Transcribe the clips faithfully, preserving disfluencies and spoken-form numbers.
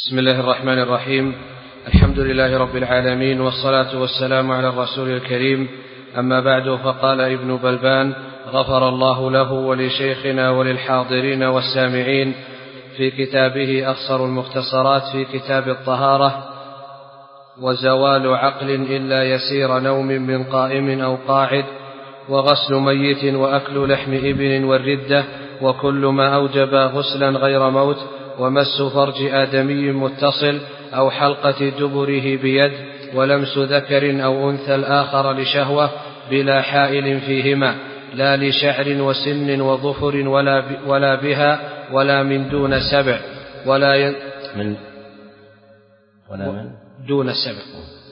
بسم الله الرحمن الرحيم. الحمد لله رب العالمين، والصلاة والسلام على الرسول الكريم. أما بعد، فقال ابن بلبان غفر الله له ولشيخنا وللحاضرين والسامعين في كتابه أقصر المختصرات في كتاب الطهارة: وزوال عقل إلا يسير نوم من قائم أو قاعد، وغسل ميت، وأكل لحم إبل، والردة، وكل ما أوجب غسلا غير موت، ومس فرج آدمي متصل أو حلقة دبره بيد، ولمس ذكر أو أنثى الآخر لشهوة بلا حائل فيهما، لا لشعر وسن وظفر ولا, ولا بها ولا من دون سبع، ولا ين... من ولا من دون سبع،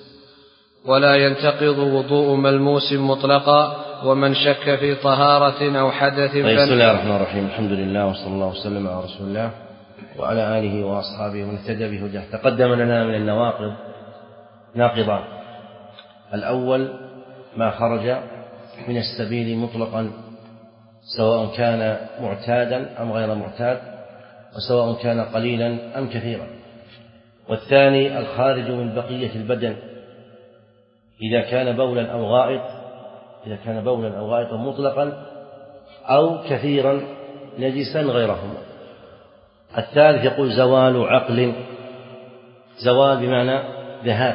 ولا ينتقض وضوء ملموس مطلقا. ومن شك في طهارة أو حدث طيب. بسم الله الرحمن الرحيم. الحمد لله، وصلى الله وسلم على رسول الله وعلى آله وأصحابه ومن اهتدى بهداه. تقدم لنا من النواقض ناقضان: الأول ما خرج من السبيل مطلقا، سواء كان معتادا أم غير معتاد، وسواء كان قليلا أم كثيرا. والثاني الخارج من بقية البدن، إذا كان بولا أو غائط إذا كان بولا أو غائطا مطلقا أو كثيرا نجسا غيرهما. الثالث يقول زوال عقل، زوال بمعنى ذهاب،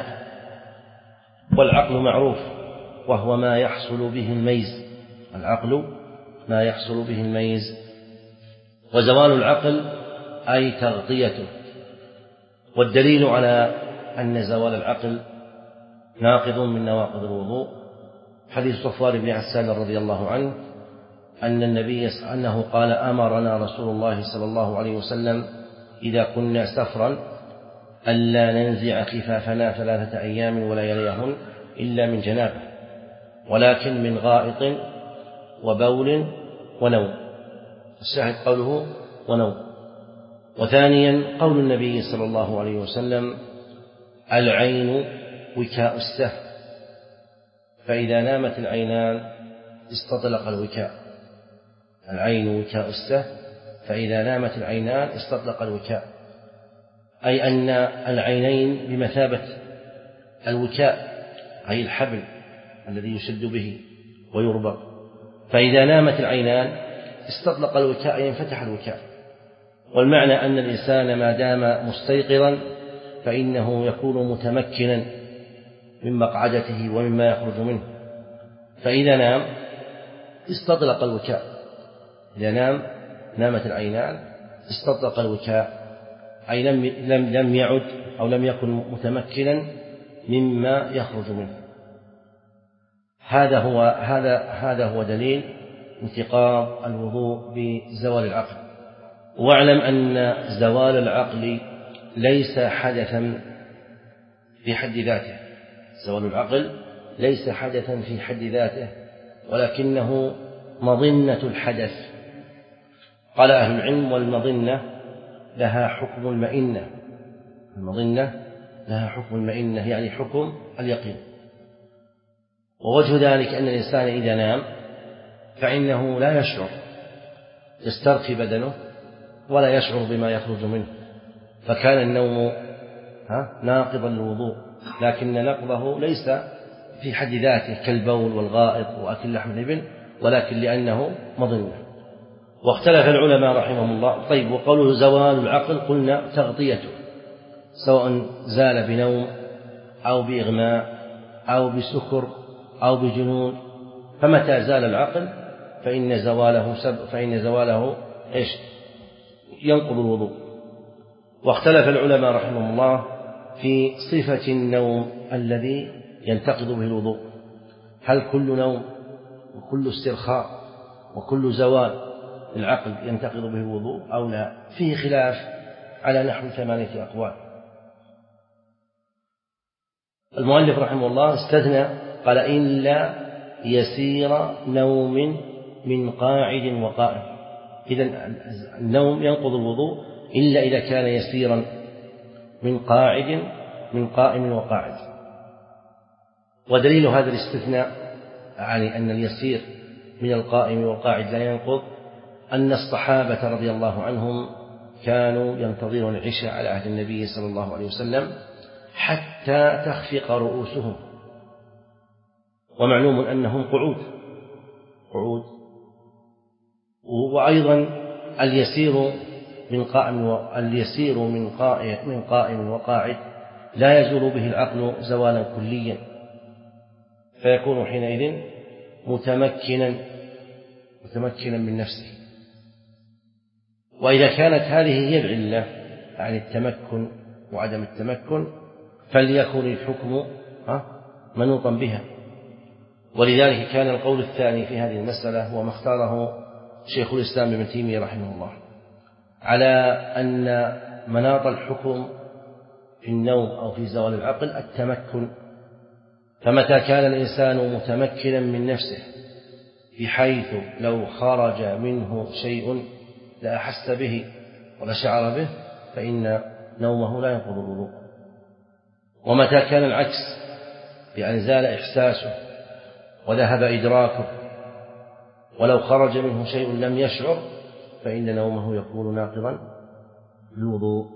والعقل معروف وهو ما يحصل به الميز، العقل ما يحصل به الميز. وزوال العقل أي تغطيته. والدليل على أن زوال العقل ناقض من نواقض الوضوء حديث صفوان بن عسال رضي الله عنه أن النبي أنه قال: أمرنا رسول الله صلى الله عليه وسلم إذا كنا سفرا ألا ننزع خفافنا ثلاثة أيام ولا يليهن إلا من جنابه، ولكن من غائط وبول ونوم. الشاهد قوله ونوم. وثانيا قول النبي صلى الله عليه وسلم: العين وكاء السهم، فإذا نامت العينان استطلق الوكاء. العين وكاء السهم، فإذا نامت العينان استطلق الوكاء، أي أن العينين بمثابة الوكاء، أي الحبل الذي يشد به ويربط، فإذا نامت العينان استطلق الوكاء، ينفتح الوكاء. والمعنى أن الإنسان ما دام مستيقظا فإنه يكون متمكنا من مقعدته ومما يخرج منه، فإذا نام استطلق الوكاء. إذا نام نامت العينان استطلق الوكاء، أي لم لم لم يعد أو لم يكن متمكنا مما يخرج منه. هذا هو هذا هذا هو دليل انتقاض الوضوء بزوال العقل. واعلم أن زوال العقل ليس حدثا في حد ذاته، زوال العقل ليس حدثا في حد ذاته، ولكنه مظنة الحدث. قال أهل العلم: والمظنة لها حكم المئنة. المظنة لها حكم المئنة، يعني حكم اليقين. ووجه ذلك أن الإنسان إذا نام فإنه لا يشعر، يسترخي بدنه ولا يشعر بما يخرج منه، فكان النوم ناقضا للوضوء، لكن نقضه ليس في حد ذاته كالبول والغائط وأكل لحم الإبل، ولكن لأنه مظنة. واختلف العلماء رحمهم الله. طيب، وقوله زوال العقل قلنا تغطيته، سواء زال بنوم أو بإغماء أو بسكر أو بجنون، فمتى زال العقل فإن زواله سب فإن زواله إيش؟ ينقض الوضوء. واختلف العلماء رحمهم الله في صفة النوم الذي ينتقض به الوضوء، هل كل نوم وكل استرخاء وكل زوال العقل ينتقض به الوضوء أو لا؟ فيه خلاف على نحو ثمانية أقوال. المؤلف رحمه الله استثنى، قال: إلا يسير نوم من قاعد وقائم. إذن النوم ينقض الوضوء إلا إذا كان يسيرا من قاعد من قائم وقاعد. ودليل هذا الاستثناء، يعني أن اليسير من القائم والقاعد لا ينقض، أن الصحابة رضي الله عنهم كانوا ينتظرون العشاء على عهد النبي صلى الله عليه وسلم حتى تخفق رؤوسهم، ومعلوم أنهم قعود قعود وأيضا اليسير من قائم اليسير من قائم من قائم وقاعد لا يزول به العقل زوالا كليا، فيكون حينئذ متمكنا متمكنا من نفسه. وإذا كانت هذه هي العلة عن التمكن وعدم التمكن فليكن الحكم منوطا بها. ولذلك كان القول الثاني في هذه المسألة هو ما اختاره شيخ الإسلام ابن تيمية رحمه الله، على أن مناط الحكم في النوم أو في زوال العقل التمكن، فمتى كان الإنسان متمكنا من نفسه بحيث لو خرج منه شيء لا أحس به ولا شعر به فإن نومه لا ينقض الوضوء. ومتى كان العكس بأن زال إحساسه وذهب إدراكه ولو خرج منه شيء لم يشعر فإن نومه يكون ناقضا للوضوء.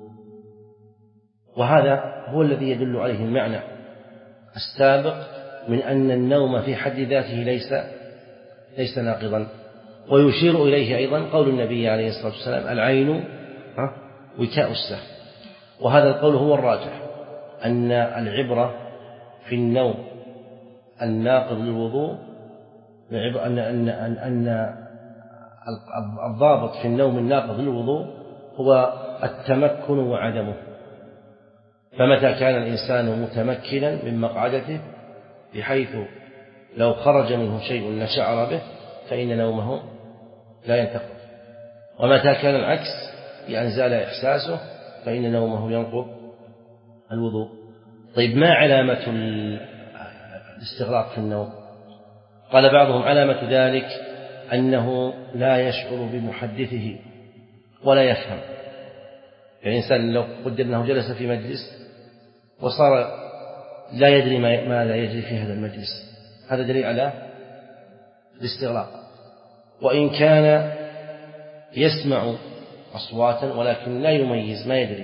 وهذا هو الذي يدل عليه المعنى السابق من أن النوم في حد ذاته ليس ليس ناقضا. ويشير إليه أيضا قول النبي عليه الصلاة والسلام العين وكاء السهم. وهذا القول هو الراجح، أن العبرة في النوم الناقض للوضوء أن أن أن أن الضابط في النوم الناقض للوضوء هو التمكن وعدمه. فمتى كان الإنسان متمكنا من مقعدته بحيث لو خرج منه شيء لشعر به فإن نومه لا ينتقض، ومتى كان العكس بأن زال إحساسه فإن نومه ينقض الوضوء. طيب ما علامة الاستغراق في النوم؟ قال بعضهم علامة ذلك أنه لا يشعر بمحدثه ولا يفهم. يعني الإنسان لو قدر أنه جلس في مجلس وصار لا يدري ماذا يجري في هذا المجلس، هذا دليل على الاستغراق. وإن كان يسمع أصواتا ولكن لا يميز ما يدري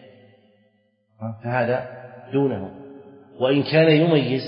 فهذا دونه. وإن كان يميز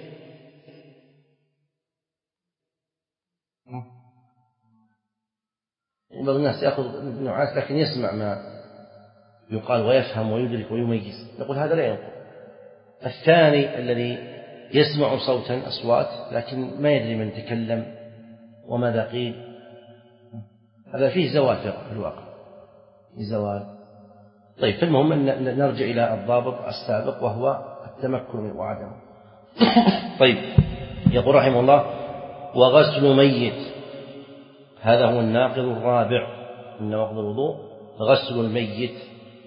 بعض الناس يأخذ نوعات لكن يسمع ما يقال ويفهم ويدرك ويميز، نقول هذا لا ينقض. الثاني الذي يسمع صوتا أصوات لكن ما يدري من تكلم وماذا قيل، هذا فيه زوال في الواقع، زوال. طيب فالمهم أن نرجع إلى الضابط السابق وهو التمكن وعدمه. طيب يقول رحمه الله وغسل ميت، هذا هو الناقض الرابع من نواقض الوضوء، غسل الميت،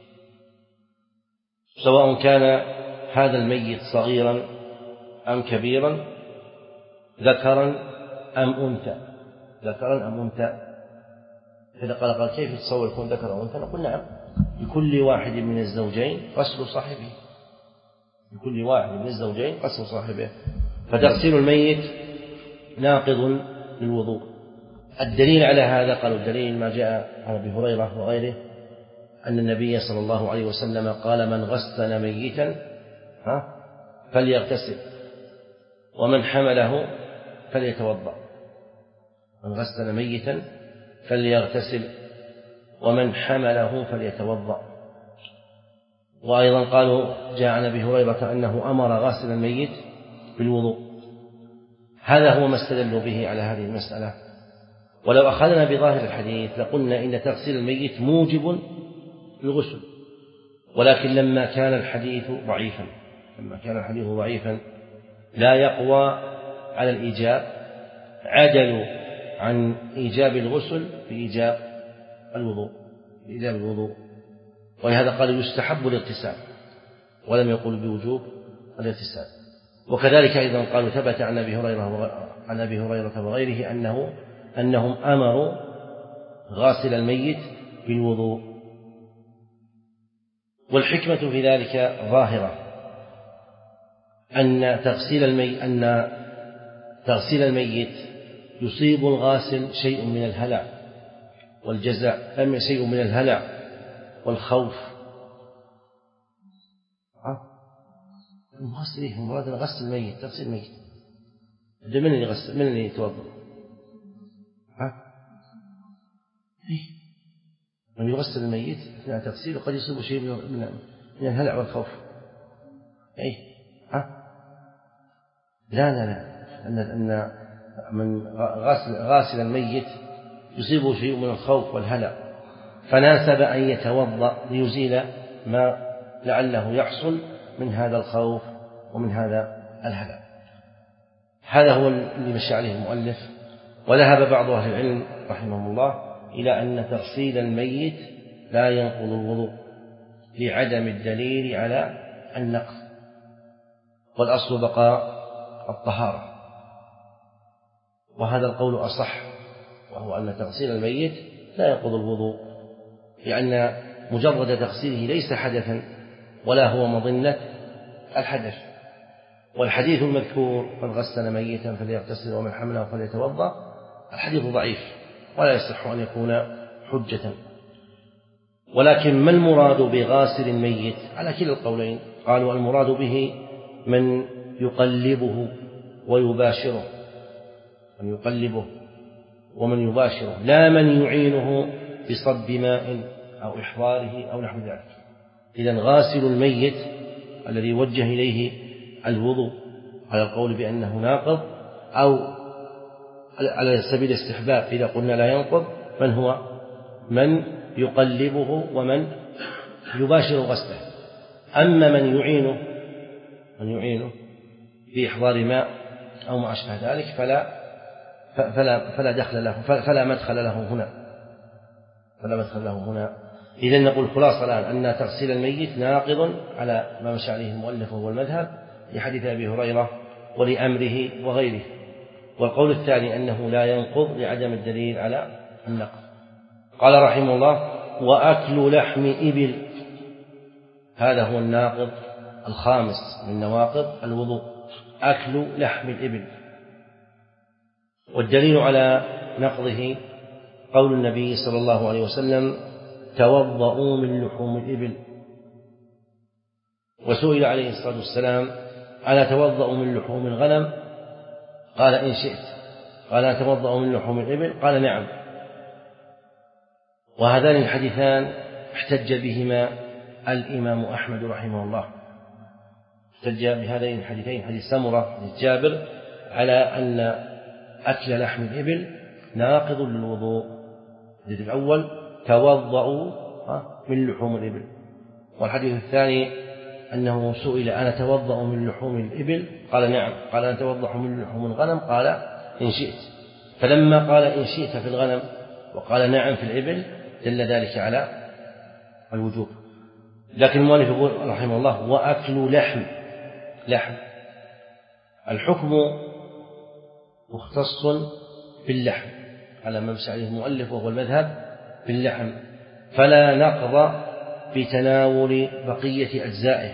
سواء كان هذا الميت صغيرا أم كبيرا، ذكرا أم أنثى، ذكرا أم أنثى. إذا قال قال كيف تصور يكون ذكر أو أنثى؟ نقول نعم، لكل واحد من الزوجين غسل صاحبه، لكل واحد من الزوجين غسل صاحبه. فتغسيل الميت ناقض للوضوء. الدليل على هذا قالوا الدليل ما جاء عن أبي هريرة وغيره أن النبي صلى الله عليه وسلم قال من غسل ميتا ها فليغتسل ومن حمله فليتوضأ، من غسل ميتا فليغتسل ومن حمله فليتوضأ. وأيضا قالوا جاء عن أبي هريرة أنه أمر غاسل الميت بالوضوء. هذا هو ما استدلوا به على هذه المسألة. ولو أخذنا بظاهر الحديث لقلنا إن تغسيل الميت موجب للغسل، ولكن لما كان الحديث ضعيفا لما كان الحديث ضعيفا لا يقوى على الإيجاب عدلوا عن إيجاب الغسل بإيجاب الوضوء بإيجاب الوضوء ولهذا قالوا يستحب الاغتسال ولم يقول بوجوب الاغتسال. وكذلك أيضا قالوا ثبت عن أبي هريرة عن أبي هريرة وغيره أنه أنهم أمروا غاسل الميت بالوضوء. والحكمة في ذلك ظاهرة، أن تغسيل الميت أن تغسيل الميت يصيب الغاسل شيء من الهلع والجزع، أم شيء من الهلع والخوف. غسل إيه؟ مراد غسل الميت، تغسيل الميت. من اللي يغسل؟ من اللي يتوضأ؟ ها؟ إيه؟ من يغسل الميت أثناء تغسيله قد يصيب شيء من من الهلع والخوف. إيه؟ ها؟ لا لا لا، أن أن من غاسل غاسل الميت يصيبه شيء من الخوف والهلع، فناسب أن يتوضأ ليزيل ما لعله يحصل من هذا الخوف ومن هذا الهلع. هذا هو اللي مشى عليه المؤلف. وذهب بعض أهل العلم رحمهم الله إلى أن تغسيل الميت لا ينقض الوضوء لعدم الدليل على النقض، والأصل بقاء الطهارة، وهذا القول أصح، وهو أن تغسيل الميت لا ينقض الوضوء، لأن مجرد تغسيله ليس حدثا ولا هو مظنة الحدث. والحديث المذكور من غسل ميتا فليغتسل ومن حمله فليتوضأ الحديث ضعيف ولا يصح أن يكون حجة. ولكن ما المراد بغاسل الميت؟ على كلا القولين. قالوا المراد به من يقلبه ويباشره، من يقلبه ومن يباشره، لا من يعينه بصب ماء أو إحضاره أو نحو ذلك. إذن غاسل الميت الذي يوجه إليه الوضوء على القول بأنه ناقض، أو على سبيل الاستحباب إذا قلنا لا ينقض، من هو من يقلبه ومن يباشر غسله. أما من يعينه من يعينه بإحضار ماء أو ما أشبه ذلك فلا فلا فلا دخل له، فلا مدخل له هنا فلا مدخل له هنا. إذن نقول خلاصة الآن أن تغسيل الميت ناقض على ما مشى عليه المؤلف وهو المذهب لحديث أبي هريرة ولأمره وغيره. والقول الثاني أنه لا ينقض لعدم الدليل على النقض. قال رحمه الله: وأكل لحم إبل، هذا هو الناقض الخامس من نواقض الوضوء، أكل لحم الإبل. والدليل على نقضه قول النبي صلى الله عليه وسلم: توضؤوا من لحوم الإبل. وسئل عليه الصلاة والسلام: ألا توضأ من لحوم الغنم؟ قال: إن شئت. قال: أتوضأ من لحوم الإبل؟ قال: نعم. وهذان الحديثان احتج بهما الإمام أحمد رحمه الله، احتج بهذين الحديثين، حديث سمرة حديث جابر، على أن أكل لحم الإبل ناقض للوضوء. الحديث الأول: توضأوا من لحوم الإبل. والحديث الثاني أنه سئل: أنا توضأ من لحوم الإبل؟ قال: نعم. قال: أنا توضأ من لحوم الغنم؟ قال: إن شئت. فلما قال إن شئت في الغنم وقال نعم في الإبل دل ذلك على الوجوب. لكن المؤلف يقول رحمه الله: وأكل لحم. لحم الحكم مختص باللحم على ما مشى عليه المؤلف وهو المذهب باللحم، فلا نقض بتناول بقية أجزائه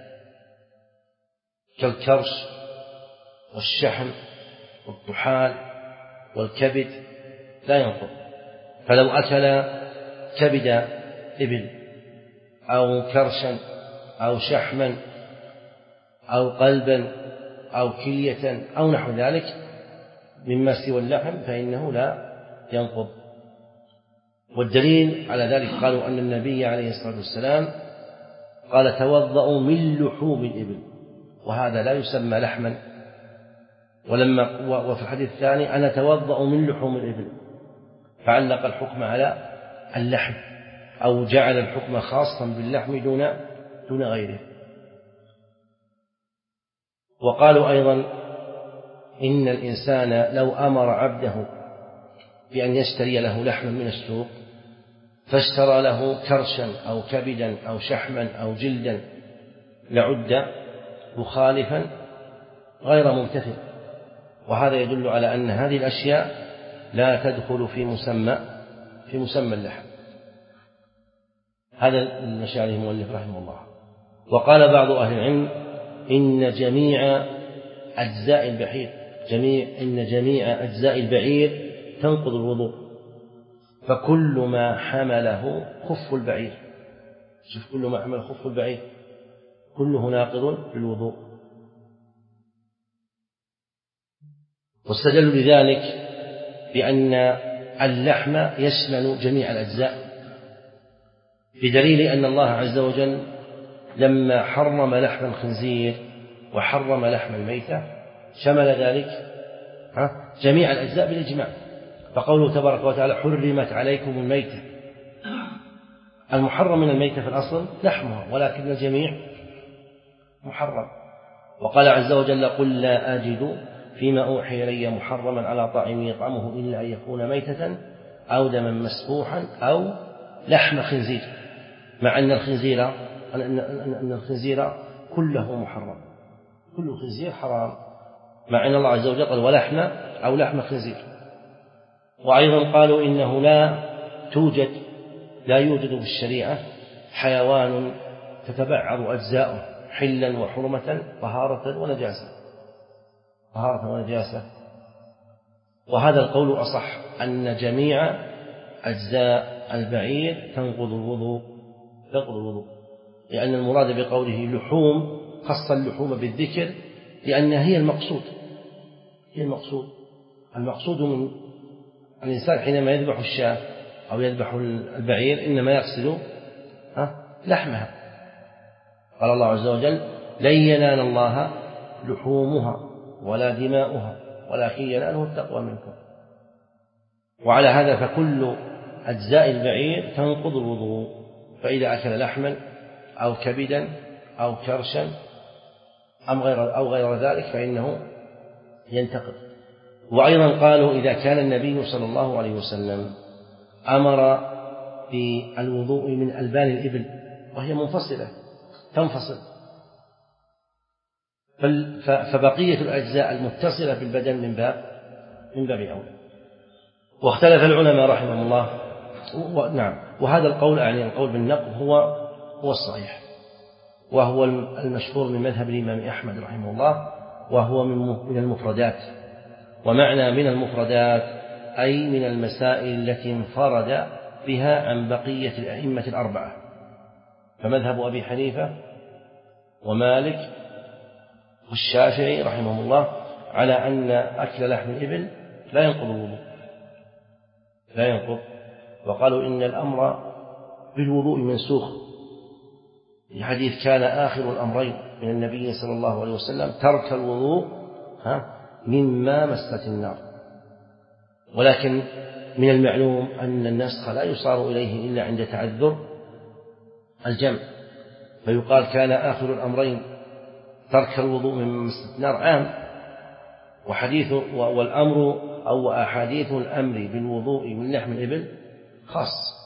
كالكرش والشحم والطحال والكبد لا ينقض. فلو أكل كبد إبل أو كرشا أو شحما أو قلبا أو كلية أو نحو ذلك مما سوى اللحم فإنه لا ينقض. والدليل على ذلك قالوا أن النبي عليه الصلاة والسلام قال: توضأوا من لحوم الإبل، وهذا لا يسمى لحما. ولما وفي الحديث الثاني: أنا توضأ من لحوم الإبل، فعلق الحكم على اللحم، أو جعل الحكم خاصا باللحم دون دون غيره. وقالوا أيضا: إن الإنسان لو أمر عبده بأن يشتري له لحما من السوق فاشترى له كرشا أو كبدا أو شحما أو جلدا لعد مخالفا غير ممتثل. وهذا يدل على أن هذه الأشياء لا تدخل في مسمى في مسمى اللحم. هذا المشي عليه المؤلف رحمه الله. وقال بعض أهل العلم: إن جميع أجزاء البعير جميع إن جميع أجزاء البعير تنقض الوضوء، فكل ما حمله خف البعير شوف كل ما حمل خف البعير كله ناقض للوضوء. واستدلوا بذلك بأن اللحم يشمل جميع الأجزاء، بدليل أن الله عز وجل لما حرم لحم الخنزير وحرم لحم الميتة شمل ذلك جميع الأجزاء بالإجماع. فقوله تبارك وتعالى حرمت عليكم الميتة، المحرم من الميتة في الأصل لحمها، ولكن الجميع محرم. وقال عز وجل قل لا أجد فيما أوحي إلي محرما على طاعم يطعمه إلا أن يكون ميتة أو دما مسفوحا أو لحم خنزير، مع أن الخنزير أن الخنزير كله محرم، كل خنزير حرام، مع أن الله عز وجل قال ولحم أو لحم خنزير. وأيضا قالوا إنه لا توجد لا يوجد في الشريعة حيوان تتبعض أجزاؤه حلا وحرمة طهارة ونجاسة طهارة ونجاسة. وهذا القول أصح، أن جميع أجزاء البعير تنقض الوضوء تنقض الوضوء لأن المراد بقوله لحوم خص اللحوم بالذكر لأنها هي المقصود هي المقصود المقصود من الإنسان حينما يذبح الشاة أو يذبح البعير إنما يقصد لحمها. قال الله عز وجل لن ينال الله لحومها ولا دماؤها ولكن يناله التقوى منكم. وعلى هذا فكل أجزاء البعير تنقض الوضوء، فإذا أكل لحما أو كبدا أو كرشا أو غير, أو غير ذلك فإنه ينتقض. وأيضا قالوا إذا كان النبي صلى الله عليه وسلم أمر بالوضوء من ألبان الإبل وهي منفصلة تنفصل، فبقية الأجزاء المتصلة بالبدن من باب من باب أولى. واختلف العلماء رحمهم الله نعم وهذا القول يعني القول بالنقض هو هو الصحيح، وهو المشهور من مذهب الإمام أحمد رحمه الله، وهو من المفردات. ومعنى من المفردات أي من المسائل التي انفرد بها عن بقية الأئمة الأربعة، فمذهب أبي حنيفة ومالك والشافعي رحمهم الله على أن أكل لحم الإبل لا ينقض الوضوء لا ينقض وقالوا إن الأمر بالوضوء منسوخ في حديث كان آخر الأمرين من النبي صلى الله عليه وسلم ترك الوضوء مما مست النار. ولكن من المعلوم أن النسخ لا يصار إليه إلا عند تعذر الجمع، فيقال كان آخر الأمرين ترك الوضوء مما مست النار عام، وحديث والأمر أو أحاديث الأمر بالوضوء من لحم الإبل خاص.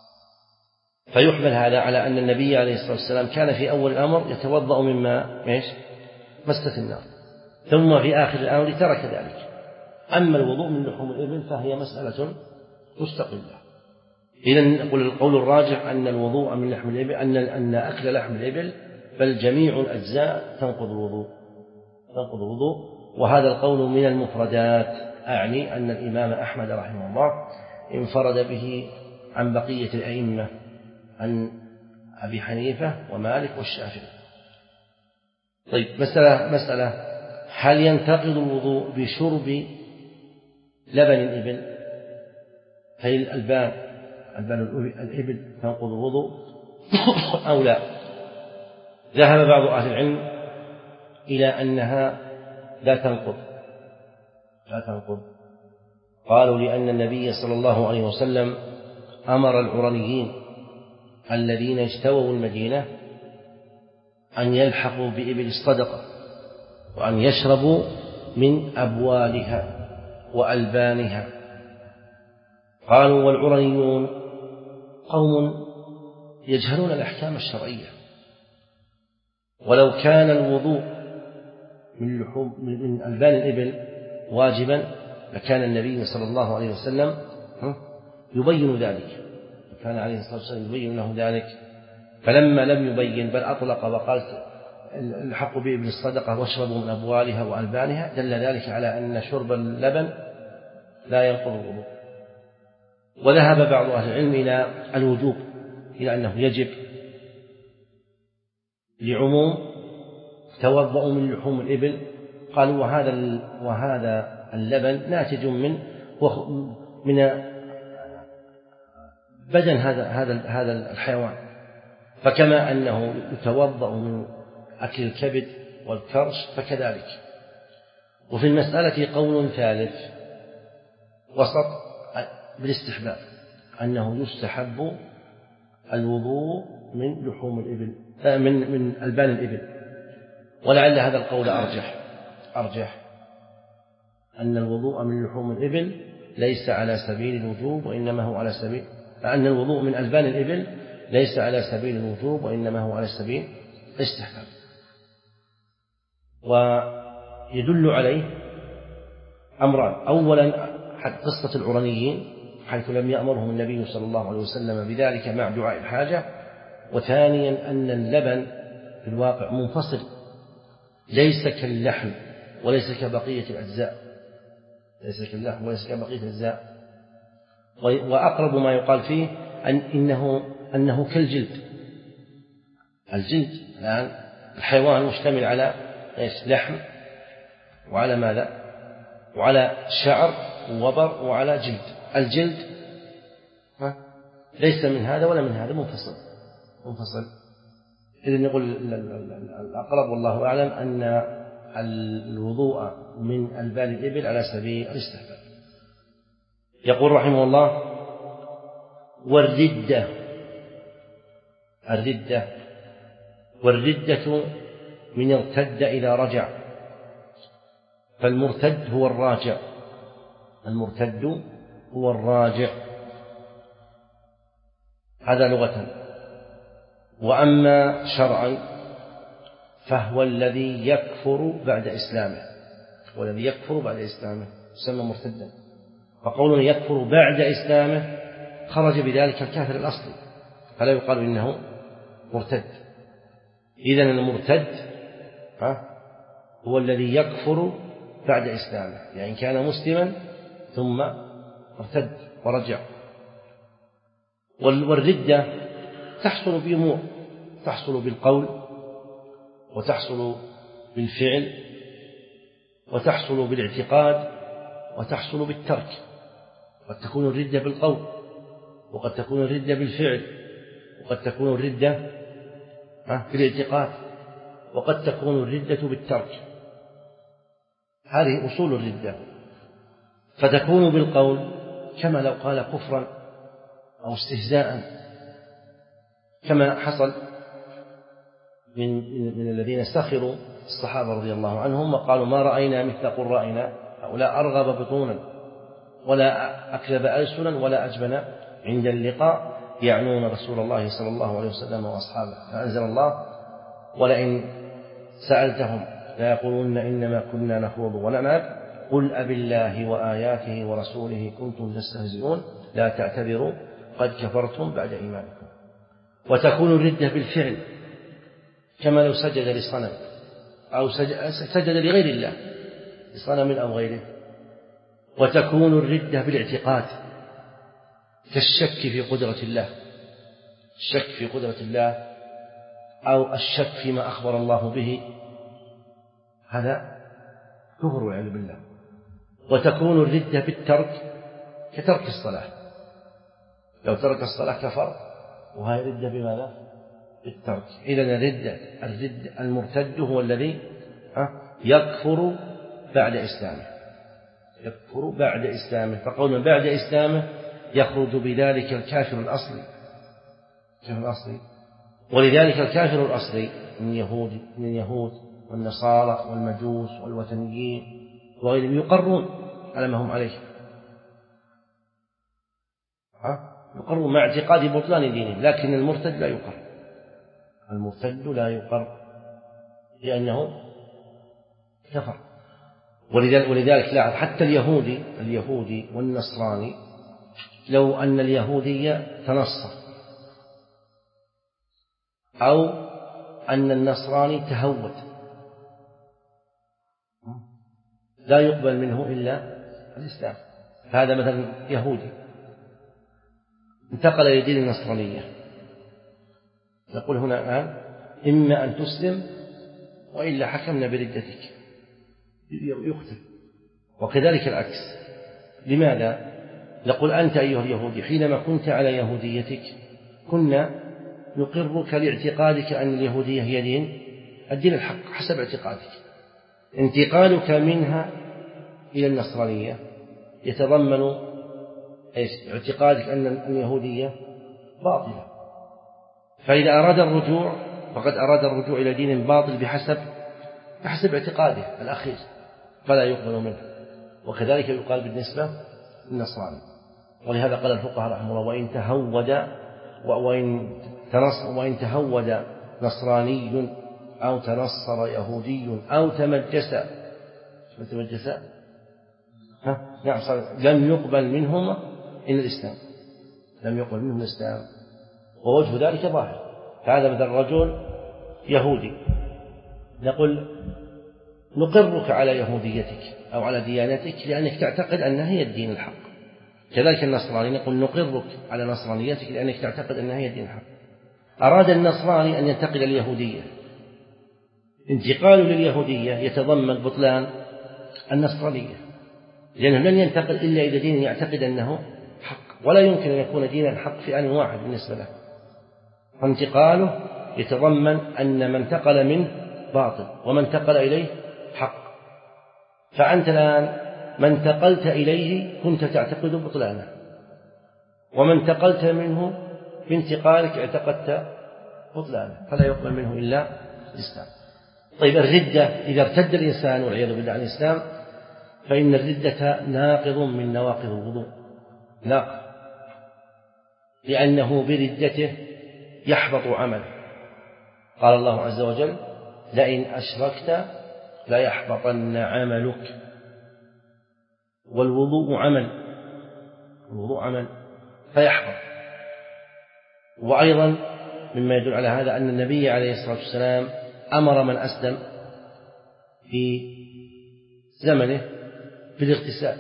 فيحمل هذا على أن النبي عليه الصلاة والسلام كان في أول الأمر يتوضأ مما مست النار، ثم في آخر الأمر ترك ذلك. أما الوضوء من لحوم الإبل فهي مسألة مستقلة. إذن نقول القول الراجح أن الوضوء من لحم الإبل أن أن أكل لحم الإبل بل جميع الأجزاء تنقض الوضوء تنقض الوضوء وهذا القول من المفردات، أعني أن الإمام أحمد رحمه الله انفرد به عن بقية الأئمة عن أبي حنيفة ومالك والشافعي. طيب مسألة مسألة هل ينتقض الوضوء بشرب لبن الإبل؟ هل الألبان ألبان الإبل تنقض الوضوء أو لا؟ ذهب بعض أهل العلم إلى أنها لا تنقض لا تنقض قالوا لأن النبي صلى الله عليه وسلم أمر العرنيين الذين اجتووا المدينة أن يلحقوا بإبل الصدقة وأن يشربوا من أبوالها وألبانها. قالوا والعرنيون قوم يجهلون الأحكام الشرعية، ولو كان الوضوء من لحوم من ألبان الإبل واجبا لكان النبي صلى الله عليه وسلم يبين ذلك، كان عليه الصلاة والسلام يبين له ذلك، فلما لم يبين بل أطلق وقال الحق بإبل الصدقة واشربوا من أبوالها وألبانها دل ذلك على أن شرب اللبن لا ينقض الوضوء. وذهب بعض أهل العلم إلى الوجوب، إلى أنه يجب لعموم توضأوا من لحوم الإبل، قالوا وهذا وهذا اللبن ناتج من من بدن هذا هذا هذا الحيوان، فكما أنه يتوضأ من أكل الكبد والكرش فكذلك. وفي المسألة قول ثالث وسط بالاستحباب، أنه يستحب الوضوء من لحوم الإبل من من ألبان الإبل، ولعل هذا القول أرجح أرجح أن الوضوء من لحوم الإبل ليس على سبيل الوجوب وإنما هو على سبيل أن الوضوء من ألبان الإبل ليس على سبيل الوجوب وإنما هو على سبيل الاستحباب. ويدل عليه أمران: أولا قصة العرنيين حيث لم يأمرهم النبي صلى الله عليه وسلم بذلك مع دعاء الحاجة، وثانيا أن اللبن في الواقع منفصل ليس كاللحم وليس كبقية الأجزاء ليس كاللحم وليس كبقية الأجزاء وأقرب ما يقال فيه أن إنه أنه كالجلد. الجلد الآن الحيوان مشتمل على إيش؟ لحم وعلى ماذا؟ وعلى شعر ووبر وعلى جلد. الجلد ليس من هذا ولا من هذا، منفصل منفصل إذن نقول الأقرب والله أعلم أن الوضوء من ألبان الإبل على سبيل الاستحباب. يقول رحمه الله: والردة الردة والردة من ارتد إذا رجع، فالمرتد هو الراجع المرتد هو الراجع هذا لغة. وأما شرعا فهو الذي يكفر بعد إسلامه والذي يكفر بعد إسلامه يسمى مرتدا. فقوله يكفر بعد إسلامه خرج بذلك الكافر الأصلي، فلا يقال إنه مرتد. إذن المرتد هو الذي يكفر بعد إسلامه، يعني كان مسلما ثم ارتد ورجع. والردة تحصل بأمور: تحصل بالقول، وتحصل بالفعل، وتحصل بالاعتقاد، وتحصل بالترك. قد تكون الردة بالقول، وقد تكون الردة بالفعل، وقد تكون الردة بالاعتقاد، وقد تكون الردة بالترك. هذه أصول الردة. فتكون بالقول كما لو قال كفرا أو استهزاء، كما حصل من, من الذين سخروا الصحابة رضي الله عنهم وقالوا: ما رأينا مثل قرائنا، هؤلاء أرغب بطونا ولا أكذب ألسنا ولا أجبن عند اللقاء، يعنون رسول الله صلى الله عليه وسلم وأصحابه. فأنزل الله: ولئن سألتهم لا يقولون إنما كنا نخوض ونلعب قل أبالله وآياته ورسوله كنتم تستهزئون لا تعتذروا قد كفرتم بعد إيمانكم. وتكون الردة بالفعل، كما لو سجد للصنم أو سجد لغير الله، لصنم أو غيره. وتكون الردة بالاعتقاد، كالشك في قدرة الله الشك في قدرة الله أو الشك فيما أخبر الله به، هذا كفر والعياذ بالله. وتكون الردة بالترك، كترك الصلاة، لو ترك الصلاة كفر، وهي ردة بماذا؟ بالترك. إذن الردة الردة المرتد هو الذي يكفر بعد إسلامه يكفر بعد إسلامه فقول بعد إسلامه يخرج بذلك الكافر الأصلي الكافر الأصلي. ولذلك الكافر الأصلي من يهود من اليهود والنصارى والمجوس والوثنيين وغيرهم يقرون على ما هم عليه، يقرون مع اعتقاد بطلان دينهم، لكن المرتد لا يقر المرتد لا يقر لأنه كفر. ولذلك, ولذلك لاحظ حتى اليهودي اليهودي والنصراني، لو أن اليهودي تنصر أو أن النصراني تهود لا يقبل منه إلا الإسلام. هذا مثلا يهودي انتقل إلى دين النصرانية، نقول هنا الآن إما أن تسلم وإلا حكمنا بردتك يقتل. وكذلك العكس. لماذا؟ نقول أنت أيها اليهودي حينما كنت على يهوديتك كنا نقرك لاعتقادك أن اليهودية هي دين الدين الحق حسب اعتقادك. انتقالك منها إلى النصرانية يتضمن اعتقادك أن اليهودية باطلة، فإذا أراد الرجوع فقد أراد الرجوع إلى دين باطل بحسب بحسب اعتقاده الأخير فلا يقبل منه. وكذلك يقال بالنسبة للنصراني. ولهذا قال الفقهاء رحمه الله وإن تهود وإن تنصر وإن تهود نصراني أو تنصر يهودي أو تمجس تمجس ها نعم لم يقبل منهما إلا الإسلام، لم يقبل منهم الإسلام. ووجه ذلك ظاهر. فهذا مثل الرجل يهودي نقول نقرك على يهوديتك أو على ديانتك لأنك تعتقد أنها هي الدين الحق. كذلك النصراني نقول نقرك على نصرانيتك لأنك تعتقد أنها هي الدين الحق. أراد النصراني أن ينتقل اليهودية، انتقاله لليهودية يتضمن بطلان النصرانية، لأنه لن ينتقل إلا إلى دين يعتقد أنه حق، ولا يمكن أن يكون دينا حق في آن واحد بالنسبة له. فانتقاله يتضمن أن من انتقل منه باطل ومن انتقل إليه حق. فأنت الآن من انتقلت إليه كنت تعتقد بطلانه، ومن انتقلت منه بانتقالك اعتقدت بطلانه، فلا يقبل منه إلا الإسلام. طيب الردة إذا ارتد الإنسان والعياذ بالله عن الإسلام فإن الردة ناقض من نواقض الوضوء، ناقض، لأنه بردته يحبط عمله. قال الله عز وجل لئن أشركت ليحبطن عملك. والوضوء عمل، الوضوء عمل فيحبط. وأيضا مما يدل على هذا أن النبي عليه الصلاة والسلام أمر من أسلم في زمنه بالاغتسال.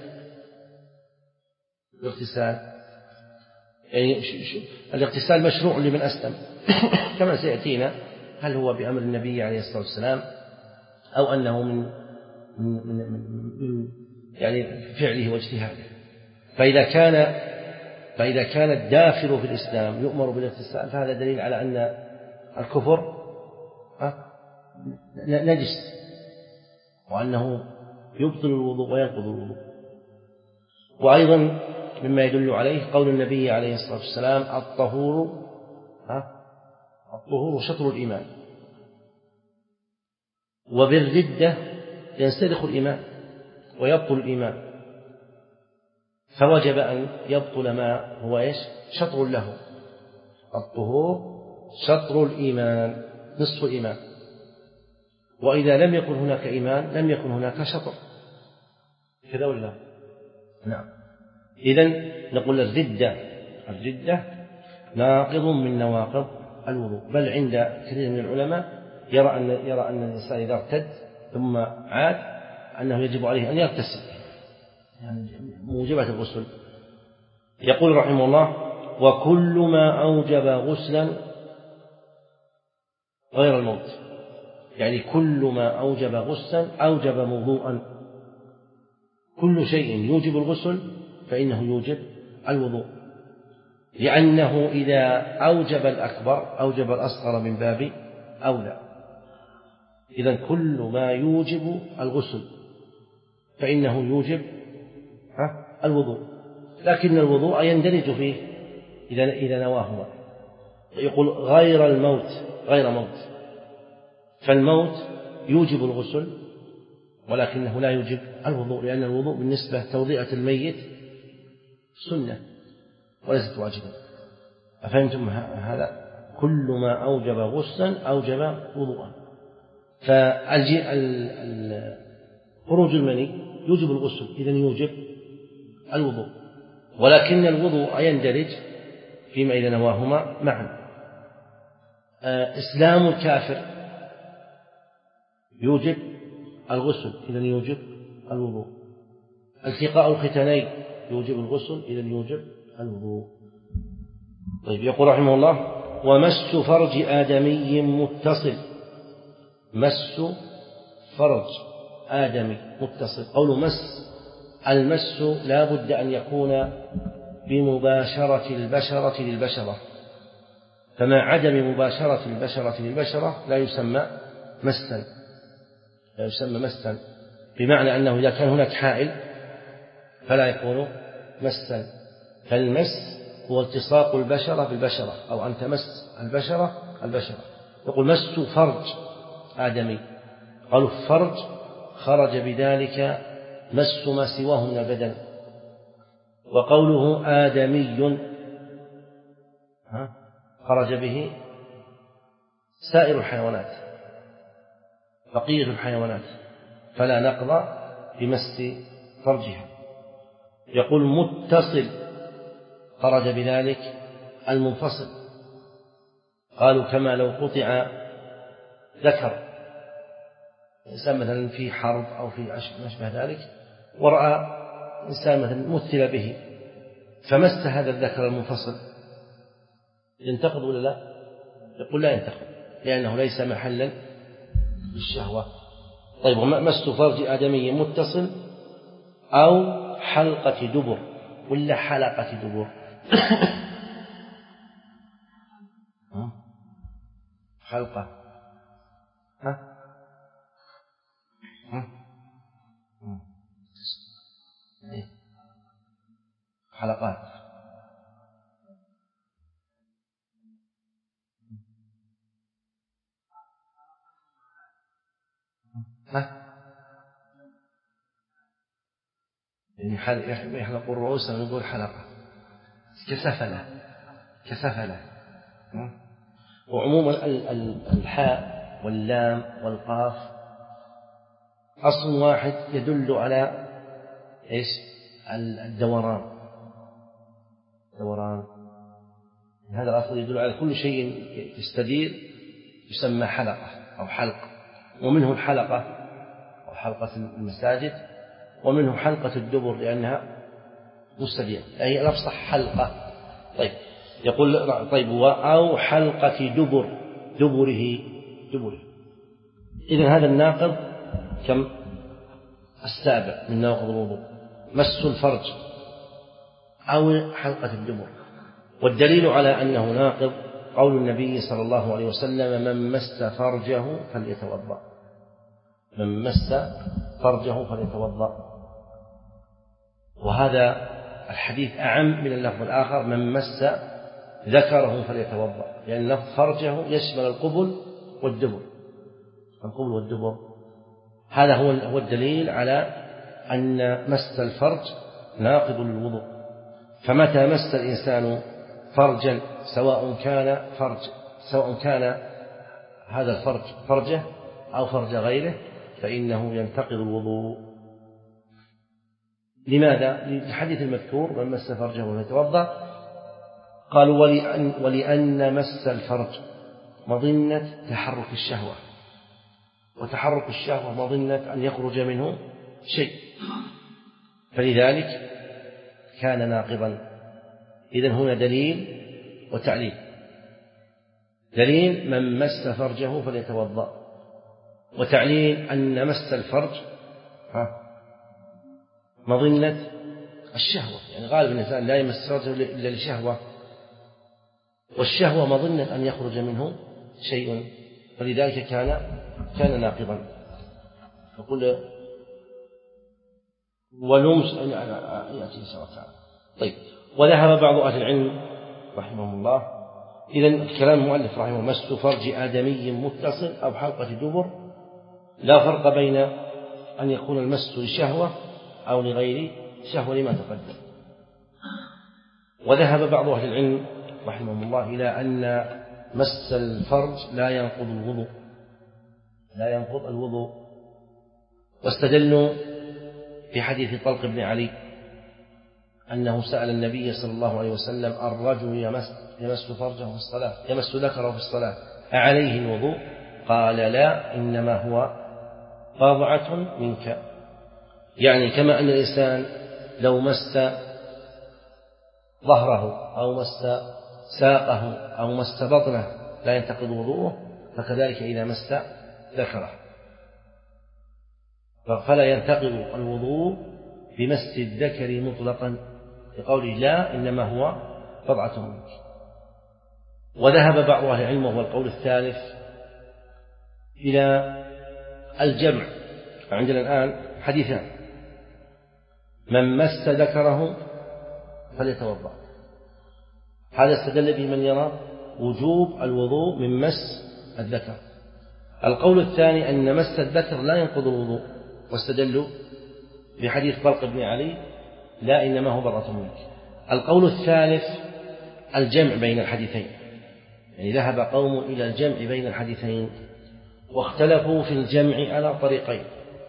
الاغتسال يعني الاغتسال مشروع لمن أسلم كما سيأتينا، هل هو بأمر النبي عليه الصلاة والسلام أو أنه من, من, من, من يعني فعله واجتهاده. فإذا كان فإذا كان الداخل في الإسلام يؤمر بالاغتسال فهذا دليل على أن الكفر نجس، وأنه يبطل الوضوء وينقض الوضوء. وأيضا مما يدل عليه قول النبي عليه الصلاة والسلام الطهور الطهور شطر الإيمان، وبالردة ينسلخ الإيمان ويبطل الإيمان، فوجب أن يبطل ما هو إيش شطر له. الطهور شطر الإيمان نصف الإيمان، وإذا لم يكن هناك إيمان لم يكن هناك شطر، كذا ولا نعم. إذن نقول الردة الردة ناقض من نواقض الوضوء، بل عند كثير من العلماء يرى أن يرى أن الإنسان إذا ارتد ثم عاد أنه يجب عليه أن يغتسل، يعني موجبات الغسل. يقول رحمه الله وكل ما أوجب غسلا غير الموت، يعني كل ما أوجب غسلا أوجب وضوءا. كل شيء يوجب الغسل فإنه يوجب الوضوء، لأنه إذا أوجب الأكبر أوجب الأصغر من باب أولى. إذن كل ما يوجب الغسل فإنه يوجب الوضوء، لكن الوضوء يندرج فيه إذا إذا نواهما. يقول غير الموت غير موت، فالموت يوجب الغسل ولكنه لا يوجب الوضوء، لأن الوضوء بالنسبة توضئة الميت سنة وليست واجبة. أفهمتم هذا؟ كل ما أوجب غسلا أوجب وضوءا. فخروج المني يوجب الغسل إذن يوجب الوضوء، ولكن الوضوء يندرج فيما إذا نواهما معا. إسلام الكافر يوجب الغسل إذن يوجب الوضوء. التقاء الختانين يوجب الغسل إذن يوجب الوضوء. طيب يقول رحمه الله ومس فرج آدمي متصل. مس فرج آدمي متصل. قول مس، المس لا بد أن يكون بمباشرة البشرة للبشرة، فما عدم مباشرة البشرة للبشرة لا يسمى مسا، لا يسمى مسا، بمعنى أنه إذا كان هناك حائل فلا يكون مسا. فالمس هو التصاق البشرة بالبشرة، أو أن تمس البشرة البشرة. يقول مس فرج آدمي، قالوا الفرج خرج بذلك مس ما سواه من البدن. وقوله آدمي خرج به سائر الحيوانات، بقية الحيوانات، فلا نقض بمس فرجها. يقول متصل، خرج بذلك المنفصل. قالوا كما لو قطع ذكر، إنسان مثلا في حرب أو في ما أشبه ذلك، ورأى إنسان مثلا مثل به فمس هذا الذكر المنفصل، ينتقض ولا لا؟ يقول لا ينتقض، لأنه ليس محلا للشهوة. طيب، مس فرج آدمي متصل أو حلقة دبر ولا حلقة دبر؟ حلقة، ها؟ حلقات، ها؟ يعني يحلق الرؤوس ونقول حلقة، كسفلة، كسفلة. وعموما الحاء واللام والقاف أصل واحد يدل على إيش؟ الدوران، دوران. هذا الأصل يدل على كل شيء يستدير يسمى حلقة أو حلق، ومنه الحلقة أو حلقة المساجد، ومنه حلقة الدبر لأنها مستديرة، أي الأفصح حلقة. طيب، يقول طيب أو حلقة دبر، دبره دبره. إذن هذا الناقض كم؟ السابع من نواقض الوضوء، مس الفرج أو حلقة الدبر. والدليل على أنه ناقض قول النبي صلى الله عليه وسلم من مس فرجه فليتوضأ، من مس فرجه فليتوضأ. وهذا الحديث أعم من اللفظ الآخر من مس ذكره فليتوضأ، لأن لفظ فرجه يشمل القبل والدبر، القبل والدبر. هذا هو الدليل على أن مس الفرج ناقض للوضوء. فمتى مس الإنسان فرجا، سواء كان فرج سواء كان هذا الفرج فرجه أو فرج غيره، فإنه ينتقض الوضوء. لماذا؟ للحديث المذكور من مس فرجه فليتوضأ. قالوا ولأن, ولأن مس الفرج مظنة تحرك الشهوة، وتحرك الشهوة مظنة أن يخرج منه شيء، فلذلك كان ناقضا. إذن هنا دليل وتعليل. دليل من مس فرجه فليتوضأ، وتعليل أن مس الفرج مظنة الشهوة، يعني غالب الإنسان لا يمس فرجه إلا لشهوة، والشهوة مظنة أن يخرج منه شيء، فلذلك كان كان ناقضا. يقول ولمس يأتي إن شاء الله تعالى. طيب، وذهب بعض أهل العلم رحمه الله. إذن الكلام المؤلف رحمه الله مس فرج آدمي متصل أو حلقة دبر، لا فرق بين أن يكون المس لشهوة أو لغير شهوة لما تقدم. وذهب بعض أهل العلم رحمه الله إلى أن مس الفرج لا ينقض الوضوء، لا ينقض الوضوء، واستدلوا في حديث طلق بن علي أنه سأل النبي صلى الله عليه وسلم الرجل يمس, يمس فرجه في الصلاة، يمس ذكره في الصلاة أعليه الوضوء؟ قال لا، إنما هو بضعة منك. يعني كما أن الإنسان لو مس ظهره أو مس ساقه أو مس بطنه لا ينتقض وضوءه، فكذلك إذا مس ذكره، فلا ينتقض الوضوء بمس الذكر مطلقا لقوله لا إنما هو بضعة منك. وذهب بعض أهل العلم وهو القول الثالث إلى الجمع. عندنا الآن حديثان: من مس ذكره فليتوضأ، هذا استدل به من يرى وجوب الوضوء من مس الذكر. القول الثاني أن مس الذكر لا ينقض الوضوء، واستدلوا بحديث طلق بن علي لا إنما هو بضعة منك. القول الثالث الجمع بين الحديثين، يعني ذهب قوم إلى الجمع بين الحديثين واختلفوا في الجمع على طريقين،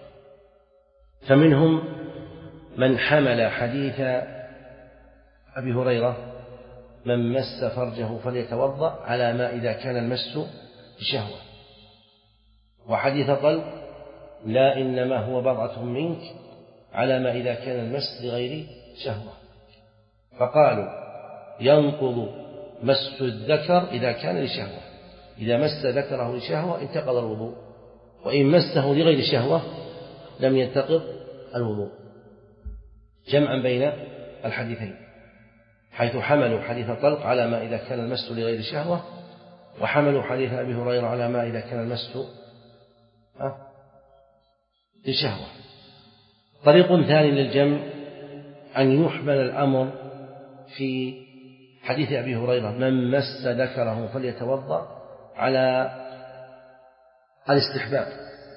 فمنهم من حمل حديث أبي هريرة من مس فرجه فليتوضأ على ما إذا كان المس بشهوة، وحديث طلق لا إنما هو بضعة منك على ما إذا كان المس لغير شهوة، فقالوا ينقض مس الذكر إذا كان لشهوة، إذا مس ذكره لشهوة انتقض الوضوء، وإن مسه لغير شهوة لم ينتقض الوضوء، جمعا بين الحديثين، حيث حملوا حديث طلق على ما إذا كان المس لغير شهوة، وحملوا حديث أبي هريرة على ما إذا كان المس لشهوة. طريق ثاني للجمع أن يحمل الأمر في حديث أبي هريرة من مس ذكره فليتوضأ على الاستحباب،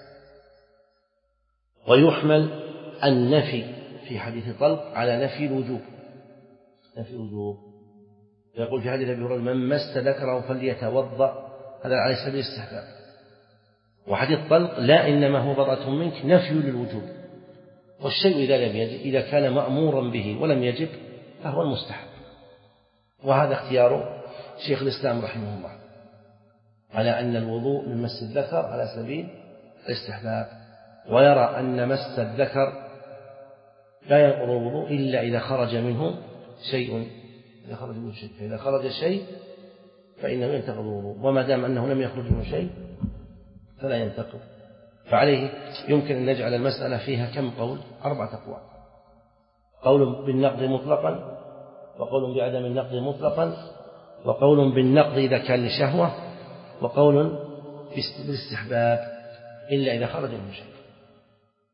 ويحمل النفي في حديث طلق على نفي الوجوب، نفي الوجوب، يقول في حديث أبي هريرة من مس ذكره فليتوضأ، هذا على سبيل الاستحباب. وحديث طلق لا إنما هو بضعة منك نفي للوجوب، والشيء إذا لم يجب إذا كان مأمورا به ولم يجب فهو المستحب، وهذا اختيار شيخ الإسلام رحمه الله على أن الوضوء من مس الذكر على سبيل الاستحباب، ويرى أن مس الذكر لا ينقض الوضوء إلا إذا خرج منه شيء، إذا خرج منه شيء فإذا خرج شيء فإنه ينتقض الوضوء، وما دام أنه لم يخرج منه شيء فلا ينتقض. فعليه يمكن أن نجعل المسألة فيها كم قول؟ أربعة أقوال: قول بالنقض مطلقا، وقول بعدم النقض مطلقا، وقول بالنقض إذا كان لشهوة، وقول بالاستحباب إلا إذا خرج منه شيء.